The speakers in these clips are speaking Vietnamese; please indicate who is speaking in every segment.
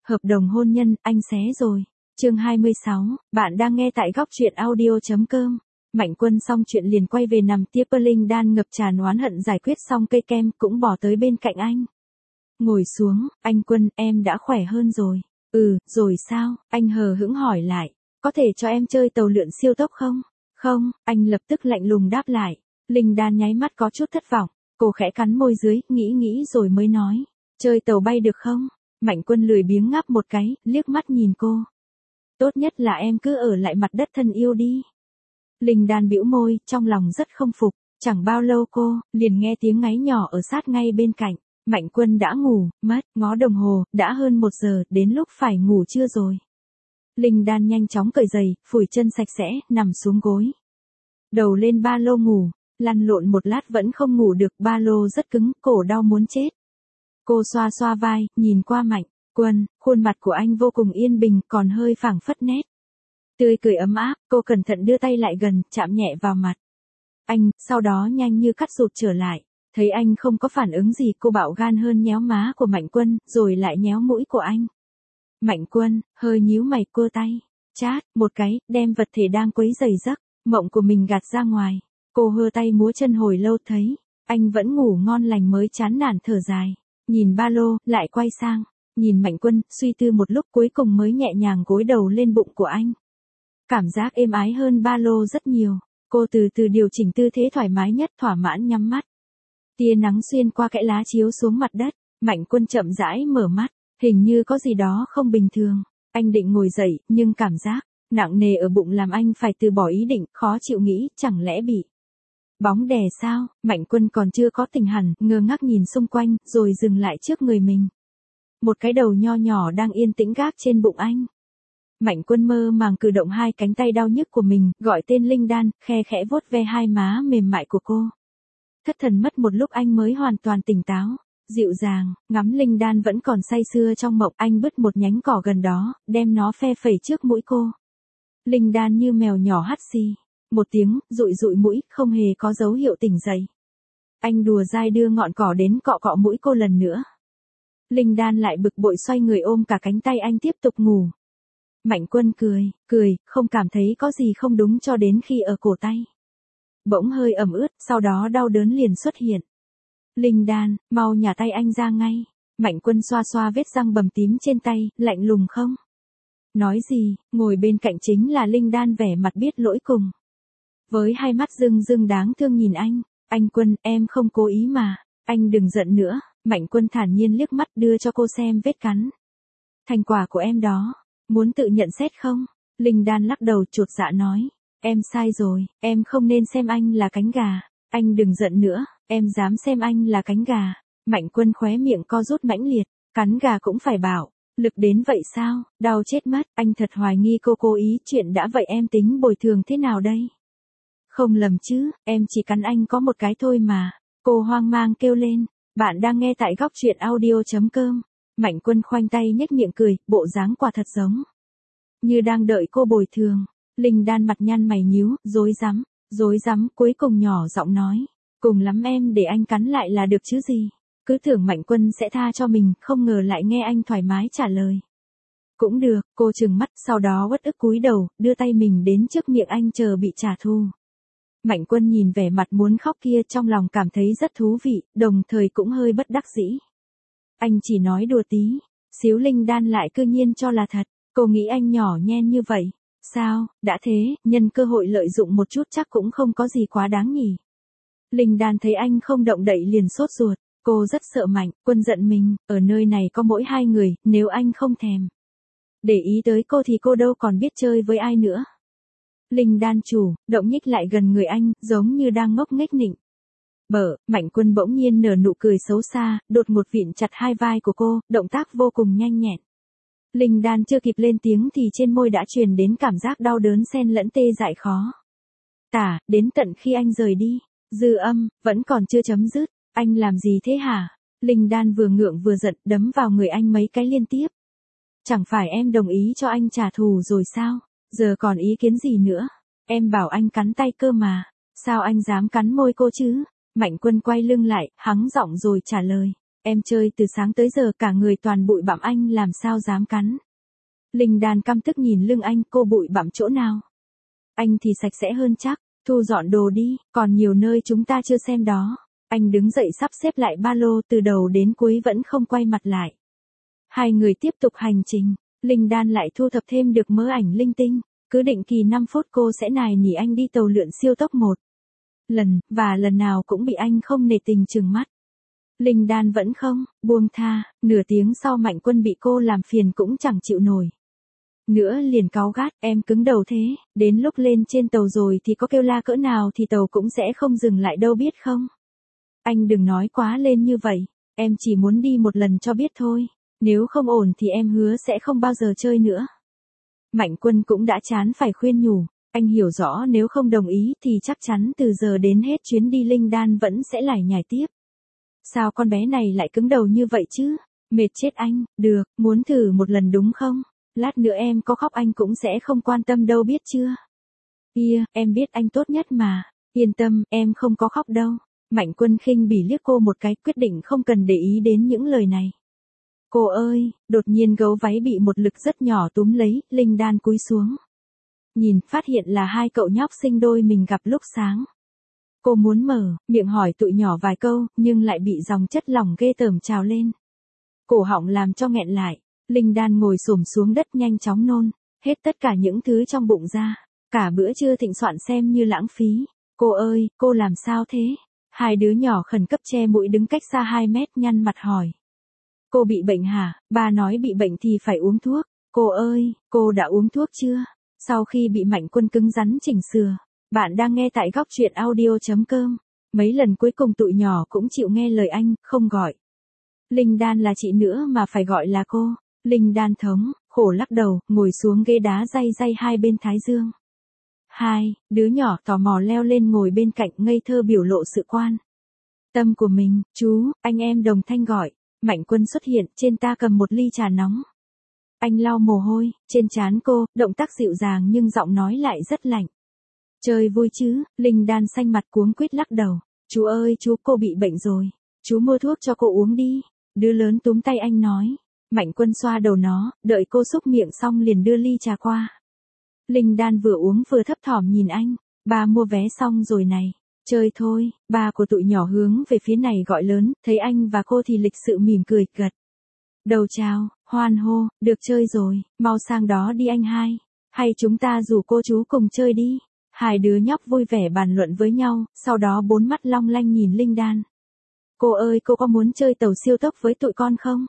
Speaker 1: Hợp đồng hôn nhân, anh xé rồi. Chương 26, bạn đang nghe tại góc truyện audio.com. Mạnh Quân xong chuyện liền quay về nằm tiếp Linh Đan ngập tràn oán hận giải quyết xong cây kem cũng bỏ tới bên cạnh anh. Ngồi xuống, anh Quân, em đã khỏe hơn rồi. Ừ, rồi sao? Anh hờ hững hỏi lại. Có thể cho em chơi tàu lượn siêu tốc không? Không, anh lập tức lạnh lùng đáp lại. Linh Đan nháy mắt có chút thất vọng. Cô khẽ cắn môi dưới, nghĩ rồi mới nói. Chơi tàu bay được không? Mạnh Quân lười biếng ngáp một cái, liếc mắt nhìn cô. Tốt nhất là em cứ ở lại mặt đất thân yêu đi. Linh Đan bĩu môi, trong lòng rất không phục. Chẳng bao lâu cô liền nghe tiếng ngáy nhỏ ở sát ngay bên cạnh. Mạnh Quân đã ngủ mất, ngó đồng hồ, đã hơn 1 giờ, đến lúc phải ngủ trưa rồi. Linh Đan nhanh chóng cởi giày, phủi chân sạch sẽ, nằm xuống gối. Đầu lên ba lô ngủ, lăn lộn một lát vẫn không ngủ được, ba lô rất cứng, cổ đau muốn chết. Cô xoa xoa vai, nhìn qua Mạnh Quân, khuôn mặt của anh vô cùng yên bình, còn hơi phảng phất nét tươi cười ấm áp, cô cẩn thận đưa tay lại gần, chạm nhẹ vào mặt anh, sau đó nhanh như cắt rụt trở lại. Thấy anh không có phản ứng gì, cô bạo gan hơn nhéo má của Mạnh Quân, rồi lại nhéo mũi của anh. Mạnh Quân, hơi nhíu mày cua tay, chát, một cái, đem vật thể đang quấy rầy giấc mộng của mình gạt ra ngoài. Cô hơ tay múa chân hồi lâu thấy anh vẫn ngủ ngon lành mới chán nản thở dài. Nhìn ba lô, lại quay sang, nhìn Mạnh Quân, suy tư một lúc cuối cùng mới nhẹ nhàng gối đầu lên bụng của anh. Cảm giác êm ái hơn ba lô rất nhiều, cô từ từ điều chỉnh tư thế thoải mái nhất, thỏa mãn nhắm mắt. Tia nắng xuyên qua kẽ lá chiếu xuống mặt đất, Mạnh Quân chậm rãi mở mắt, hình như có gì đó không bình thường. Anh định ngồi dậy, nhưng cảm giác nặng nề ở bụng làm anh phải từ bỏ ý định, khó chịu nghĩ, chẳng lẽ bị bóng đè sao? Mạnh Quân còn chưa có tỉnh hẳn, ngơ ngác nhìn xung quanh, rồi dừng lại trước người mình. Một cái đầu nho nhỏ đang yên tĩnh gác trên bụng anh. Mạnh Quân mơ màng cử động hai cánh tay đau nhức của mình, gọi tên Linh Đan, khe khẽ vuốt ve hai má mềm mại của cô. Thất thần mất một lúc anh mới hoàn toàn tỉnh táo, dịu dàng, ngắm Linh Đan vẫn còn say sưa trong mộng, anh bứt một nhánh cỏ gần đó, đem nó phe phẩy trước mũi cô. Linh Đan như mèo nhỏ hắt xì một tiếng, dụi mũi, không hề có dấu hiệu tỉnh dậy. Anh đùa dai đưa ngọn cỏ đến cọ cọ mũi cô lần nữa. Linh Đan lại bực bội xoay người ôm cả cánh tay anh tiếp tục ngủ. Mạnh Quân cười, không cảm thấy có gì không đúng cho đến khi ở cổ tay bỗng hơi ẩm ướt, sau đó đau đớn liền xuất hiện. Linh Đan, mau nhả tay anh ra ngay. Mạnh Quân xoa xoa vết răng bầm tím trên tay, lạnh lùng không nói gì, ngồi bên cạnh chính là Linh Đan vẻ mặt biết lỗi cùng. Với hai mắt rưng đáng thương nhìn anh Quân, em không cố ý mà, anh đừng giận nữa. Mạnh Quân thản nhiên liếc mắt đưa cho cô xem vết cắn. Thành quả của em đó, muốn tự nhận xét không? Linh Đan lắc đầu chột dạ nói, em sai rồi, em không nên xem anh là cánh gà, anh đừng giận nữa, em dám xem anh là cánh gà. Mạnh Quân khóe miệng co rút mãnh liệt, cắn gà cũng phải bảo lực đến vậy sao, đau chết mất, anh thật hoài nghi cô cố ý, chuyện đã vậy em tính bồi thường thế nào đây? Không lầm chứ, em chỉ cắn anh có một cái thôi mà. Cô hoang mang kêu lên. Bạn đang nghe tại góc truyện audio.com. Mạnh Quân khoanh tay nhếch miệng cười, bộ dáng quả thật giống như đang đợi cô bồi thường. Linh Đan mặt nhăn mày nhíu, rối rắm, cuối cùng nhỏ giọng nói, cùng lắm em để anh cắn lại là được chứ gì. Cứ tưởng Mạnh Quân sẽ tha cho mình, không ngờ lại nghe anh thoải mái trả lời. Cũng được, cô trừng mắt, sau đó uất ức cúi đầu, đưa tay mình đến trước miệng anh chờ bị trả thù. Mạnh Quân nhìn vẻ mặt muốn khóc kia, trong lòng cảm thấy rất thú vị, đồng thời cũng hơi bất đắc dĩ. Anh chỉ nói đùa tí, xíu Linh Đan lại cư nhiên cho là thật, cô nghĩ anh nhỏ nhen như vậy. Sao, đã thế, nhân cơ hội lợi dụng một chút chắc cũng không có gì quá đáng nhỉ. Linh Đan thấy anh không động đậy liền sốt ruột, cô rất sợ Mạnh Quân giận mình, ở nơi này có mỗi hai người, nếu anh không thèm để ý tới cô thì cô đâu còn biết chơi với ai nữa. Linh Đan động nhích lại gần người anh, giống như đang ngốc nghếch nịnh bợ. Mạnh Quân bỗng nhiên nở nụ cười xấu xa, đột ngột vịn chặt hai vai của cô, động tác vô cùng nhanh nhẹn. Linh Đan chưa kịp lên tiếng thì trên môi đã truyền đến cảm giác đau đớn xen lẫn tê dại khó tả, đến tận khi anh rời đi. Dư âm vẫn còn chưa chấm dứt. Anh làm gì thế hả? Linh Đan vừa ngượng vừa giận, đấm vào người anh mấy cái liên tiếp. Chẳng phải em đồng ý cho anh trả thù rồi sao? Giờ còn ý kiến gì nữa? Em bảo anh cắn tay cơ mà. Sao anh dám cắn môi cô chứ? Mạnh Quân quay lưng lại, hắng giọng rồi trả lời. Em chơi từ sáng tới giờ cả người toàn bụi bặm anh làm sao dám cắn. Linh Đan căm tức nhìn lưng anh, cô bụi bặm chỗ nào? Anh thì sạch sẽ hơn chắc, thu dọn đồ đi, còn nhiều nơi chúng ta chưa xem đó. Anh đứng dậy sắp xếp lại ba lô, từ đầu đến cuối vẫn không quay mặt lại. Hai người tiếp tục hành trình, Linh Đan lại thu thập thêm được mớ ảnh linh tinh, cứ định kỳ 5 phút cô sẽ nài nỉ anh đi tàu lượn siêu tốc một lần, và lần nào cũng bị anh không nể tình trừng mắt. Linh Đan vẫn không buông tha, nửa tiếng sau Mạnh Quân bị cô làm phiền cũng chẳng chịu nổi nữa liền cáu gắt, em cứng đầu thế, đến lúc lên trên tàu rồi thì có kêu la cỡ nào thì tàu cũng sẽ không dừng lại đâu biết không. Anh đừng nói quá lên như vậy, em chỉ muốn đi một lần cho biết thôi, nếu không ổn thì em hứa sẽ không bao giờ chơi nữa. Mạnh Quân cũng đã chán phải khuyên nhủ, anh hiểu rõ nếu không đồng ý thì chắc chắn từ giờ đến hết chuyến đi Linh Đan vẫn sẽ lải nhải tiếp. Sao con bé này lại cứng đầu như vậy chứ, mệt chết anh, được, muốn thử một lần đúng không? Lát nữa em có khóc anh cũng sẽ không quan tâm đâu biết chưa? Em biết anh tốt nhất mà, yên tâm, em không có khóc đâu. Mạnh Quân khinh bỉ liếc cô một cái, quyết định không cần để ý đến những lời này. Cô ơi, đột nhiên gấu váy bị một lực rất nhỏ túm lấy, Linh Đan cúi xuống. Nhìn, phát hiện là hai cậu nhóc sinh đôi mình gặp lúc sáng. Cô muốn mở miệng hỏi tụi nhỏ vài câu, nhưng lại bị dòng chất lỏng ghê tởm trào lên. Cổ họng làm cho nghẹn lại. Linh Đan ngồi xổm xuống đất nhanh chóng nôn hết tất cả những thứ trong bụng ra. Cả bữa trưa thịnh soạn xem như lãng phí. Cô ơi, cô làm sao thế? Hai đứa nhỏ khẩn cấp che mũi đứng cách xa 2 mét nhăn mặt hỏi. Cô bị bệnh hả? Ba nói bị bệnh thì phải uống thuốc. Cô ơi, cô đã uống thuốc chưa? Sau khi bị Mạnh Quân cứng rắn chỉnh sửa. Bạn đang nghe tại góc truyện audio.com. Mấy lần cuối cùng tụi nhỏ cũng chịu nghe lời anh, không gọi Linh Đan là chị nữa mà phải gọi là cô. Linh Đan thống, khổ lắc đầu, ngồi xuống ghế đá day day hai bên thái dương. Hai đứa nhỏ tò mò leo lên ngồi bên cạnh ngây thơ biểu lộ sự quan tâm của mình. Chú, anh em đồng thanh gọi. Mạnh Quân xuất hiện, trên ta cầm một ly trà nóng. Anh lau mồ hôi trên trán cô, động tác dịu dàng nhưng giọng nói lại rất lạnh. Chơi vui chứ? Linh Đan xanh mặt cuống quýt lắc đầu. Chú ơi chú, cô bị bệnh rồi. Chú mua thuốc cho cô uống đi. Đứa lớn túm tay anh nói. Mạnh Quân xoa đầu nó, đợi cô xúc miệng xong liền đưa ly trà qua. Linh Đan vừa uống vừa thấp thỏm nhìn anh. Ba mua vé xong rồi này. Chơi thôi. Ba của tụi nhỏ hướng về phía này gọi lớn, thấy anh và cô thì lịch sự mỉm cười, gật đầu chào, hoan hô, được chơi rồi, mau sang đó đi anh hai. Hay chúng ta rủ cô chú cùng chơi đi. Hai đứa nhóc vui vẻ bàn luận với nhau, sau đó bốn mắt long lanh nhìn Linh Đan. Cô ơi, cô có muốn chơi tàu siêu tốc với tụi con không?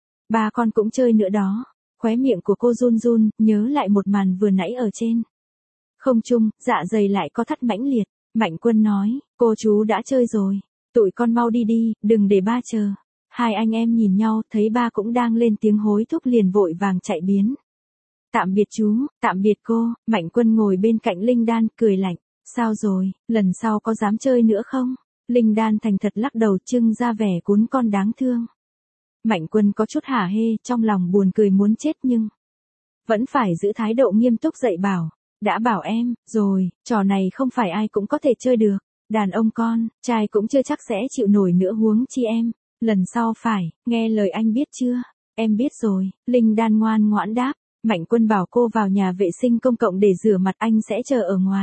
Speaker 1: Ba con cũng chơi nữa đó. Khóe miệng của cô run run, nhớ lại một màn vừa nãy ở trên không trung, dạ dày lại co thắt mãnh liệt. Mạnh Quân nói, cô chú đã chơi rồi. Tụi con mau đi đi, đừng để ba chờ. Hai anh em nhìn nhau, thấy ba cũng đang lên tiếng hối thúc liền vội vàng chạy biến. Tạm biệt chú, tạm biệt cô. Mạnh Quân ngồi bên cạnh Linh Đan, cười lạnh. Sao rồi, lần sau có dám chơi nữa không? Linh Đan thành thật lắc đầu, trưng ra vẻ cuốn con đáng thương. Mạnh Quân có chút hả hê, trong lòng buồn cười muốn chết nhưng vẫn phải giữ thái độ nghiêm túc dạy bảo. Đã bảo em, rồi, trò này không phải ai cũng có thể chơi được. Đàn ông con, trai cũng chưa chắc sẽ chịu nổi nữa huống chi em. Lần sau phải, nghe lời anh biết chưa? Em biết rồi, Linh Đan ngoan ngoãn đáp. Mạnh Quân bảo cô vào nhà vệ sinh công cộng để rửa mặt, anh sẽ chờ ở ngoài.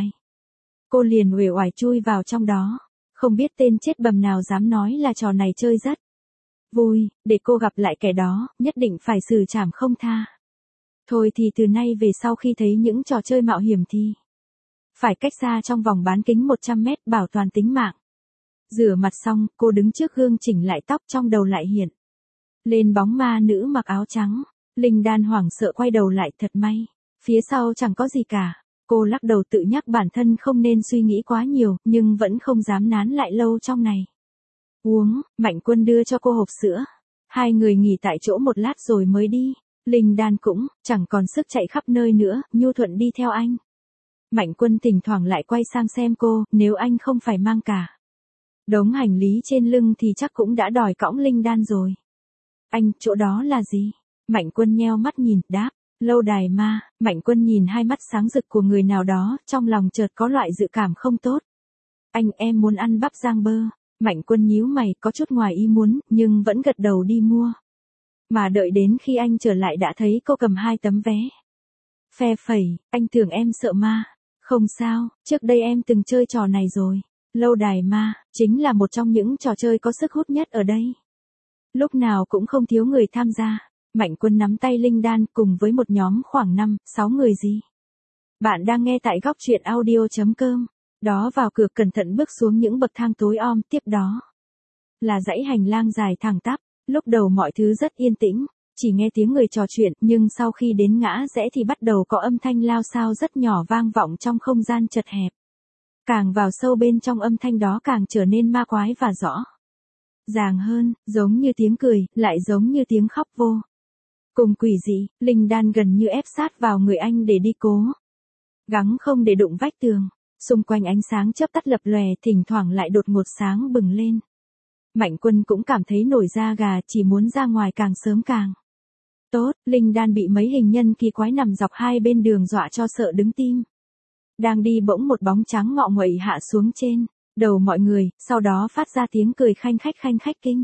Speaker 1: Cô liền uể oải chui vào trong đó. Không biết tên chết bầm nào dám nói là trò này chơi rất vui, để cô gặp lại kẻ đó, nhất định phải xử trảm không tha. Thôi thì từ nay về sau khi thấy những trò chơi mạo hiểm thì phải cách xa trong vòng bán kính 100 mét, bảo toàn tính mạng. Rửa mặt xong, cô đứng trước gương chỉnh lại tóc, trong đầu lại hiện lên bóng ma nữ mặc áo trắng. Linh Đan hoảng sợ quay đầu lại, thật may phía sau chẳng có gì cả. Cô lắc đầu tự nhắc bản thân không nên suy nghĩ quá nhiều, nhưng vẫn không dám nán lại lâu trong này. Uống, Mạnh Quân đưa cho cô hộp sữa. Hai người nghỉ tại chỗ một lát rồi mới đi. Linh Đan cũng chẳng còn sức chạy khắp nơi nữa, nhu thuận đi theo anh. Mạnh Quân thỉnh thoảng lại quay sang xem cô, nếu anh không phải mang cả đống hành lý trên lưng thì chắc cũng đã đòi cõng Linh Đan rồi. Anh, chỗ đó là gì? Mạnh Quân nheo mắt nhìn, đáp, lâu đài ma. Mạnh Quân nhìn hai mắt sáng rực của người nào đó, trong lòng chợt có loại dự cảm không tốt. Anh, em muốn ăn bắp rang bơ. Mạnh Quân nhíu mày, có chút ngoài ý muốn, nhưng vẫn gật đầu đi mua. Mà đợi đến khi anh trở lại đã thấy cô cầm 2 tấm vé. Phe phẩy, anh tưởng em sợ ma. Không sao, trước đây em từng chơi trò này rồi. Lâu đài ma, chính là một trong những trò chơi có sức hút nhất ở đây. Lúc nào cũng không thiếu người tham gia. Mạnh Quân nắm tay Linh Đan cùng với một nhóm khoảng 5-6 người gì. Bạn đang nghe tại góc truyện audio.com. Đó vào cửa cẩn thận bước xuống những bậc thang tối om, tiếp đó là dãy hành lang dài thẳng tắp. Lúc đầu mọi thứ rất yên tĩnh, chỉ nghe tiếng người trò chuyện, nhưng sau khi đến ngã rẽ thì bắt đầu có âm thanh lao xao rất nhỏ vang vọng trong không gian chật hẹp. Càng vào sâu bên trong âm thanh đó càng trở nên ma quái và rõ ràng hơn, giống như tiếng cười, lại giống như tiếng khóc vô cùng quỷ dị. Linh Đan gần như ép sát vào người anh để đi cố gắng không để đụng vách tường. Xung quanh ánh sáng chớp tắt lập lòe, thỉnh thoảng lại đột ngột sáng bừng lên. Mạnh Quân cũng cảm thấy nổi da gà, chỉ muốn ra ngoài càng sớm càng tốt. Linh Đan bị mấy hình nhân kỳ quái nằm dọc hai bên đường dọa cho sợ đứng tim. Đang đi bỗng một bóng trắng ngọ nguậy hạ xuống trên đầu mọi người, sau đó phát ra tiếng cười khanh khách kinh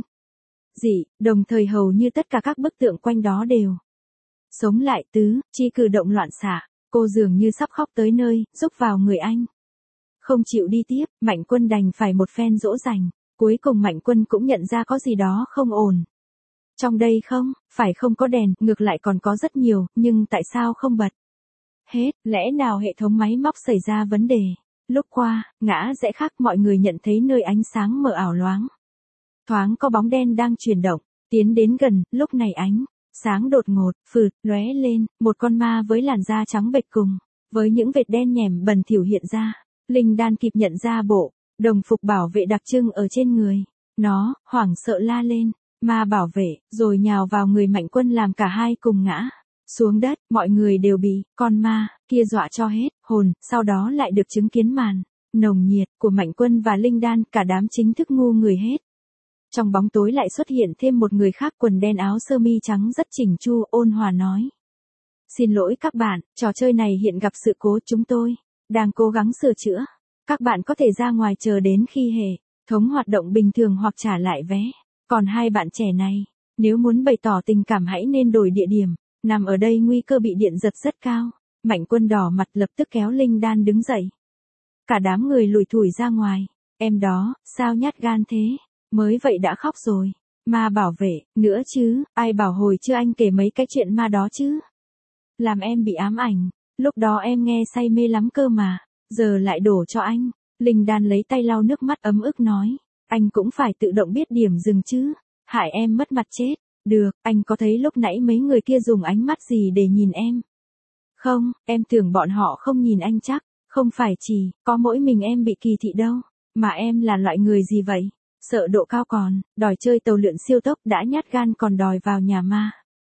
Speaker 1: dị, đồng thời hầu như tất cả các bức tượng quanh đó đều sống lại. Tứ Chi cử động loạn xạ, cô dường như sắp khóc tới nơi, rúc vào người anh. Không chịu đi tiếp, Mạnh Quân đành phải một phen dỗ dành. Cuối cùng Mạnh Quân cũng nhận ra có gì đó không ổn. Trong đây không phải không có đèn, ngược lại còn có rất nhiều, nhưng tại sao không bật hết? Lẽ nào hệ thống máy móc xảy ra vấn đề? Lúc qua ngã rẽ khác, mọi người nhận thấy nơi ánh sáng mờ ảo loáng thoáng có bóng đen đang chuyển động. Tiến đến gần, lúc này ánh sáng đột ngột lóe lên, một con ma với làn da trắng bệch cùng với những vệt đen nhèm bẩn thỉu hiện ra. Linh Đan kịp nhận ra bộ đồng phục bảo vệ đặc trưng ở trên người nó, hoảng sợ la lên, ma bảo vệ, rồi nhào vào người Mạnh Quân làm cả hai cùng ngã xuống đất. Mọi người đều bị con ma kia dọa cho hết hồn, sau đó lại được chứng kiến màn nồng nhiệt của Mạnh Quân và Linh Đan, cả đám chính thức ngu người hết. Trong bóng tối lại xuất hiện thêm một người khác, quần đen áo sơ mi trắng rất chỉnh chu, ôn hòa nói: "Xin lỗi các bạn, trò chơi này hiện gặp sự cố, chúng tôi đang cố gắng sửa chữa. Các bạn có thể ra ngoài chờ đến khi hệ thống hoạt động bình thường hoặc trả lại vé. Còn hai bạn trẻ này, nếu muốn bày tỏ tình cảm hãy nên đổi địa điểm, nằm ở đây nguy cơ bị điện giật rất cao." Mạnh Quân đỏ mặt lập tức kéo Linh Đan đứng dậy. Cả đám người lủi thủi ra ngoài. Em đó, sao nhát gan thế? Mới vậy đã khóc rồi. Ma bảo vệ, nữa chứ, ai bảo hồi chưa anh kể mấy cái chuyện ma đó chứ? Làm em bị ám ảnh, lúc đó em nghe say mê lắm cơ mà, giờ lại đổ cho anh. Linh Đan lấy tay lau nước mắt ấm ức nói: "Anh cũng phải tự động biết điểm dừng chứ, hại em mất mặt chết." "Được, anh có thấy lúc nãy mấy người kia dùng ánh mắt gì để nhìn em?" "Không, em tưởng bọn họ không nhìn anh chắc, không phải chỉ có mỗi mình em bị kỳ thị đâu, mà em là loại người gì vậy? Sợ độ cao còn đòi chơi tàu lượn siêu tốc, đã nhát gan còn đòi vào nhà ma.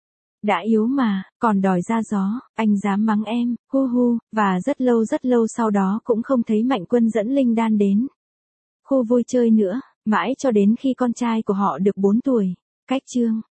Speaker 1: Đã yếu mà, còn đòi ra gió, anh dám mắng em, hu hu." Và rất lâu sau đó cũng không thấy Mạnh Quân dẫn Linh Đan đến khu vui chơi nữa, mãi cho đến khi con trai của họ được 4 tuổi. Cách chương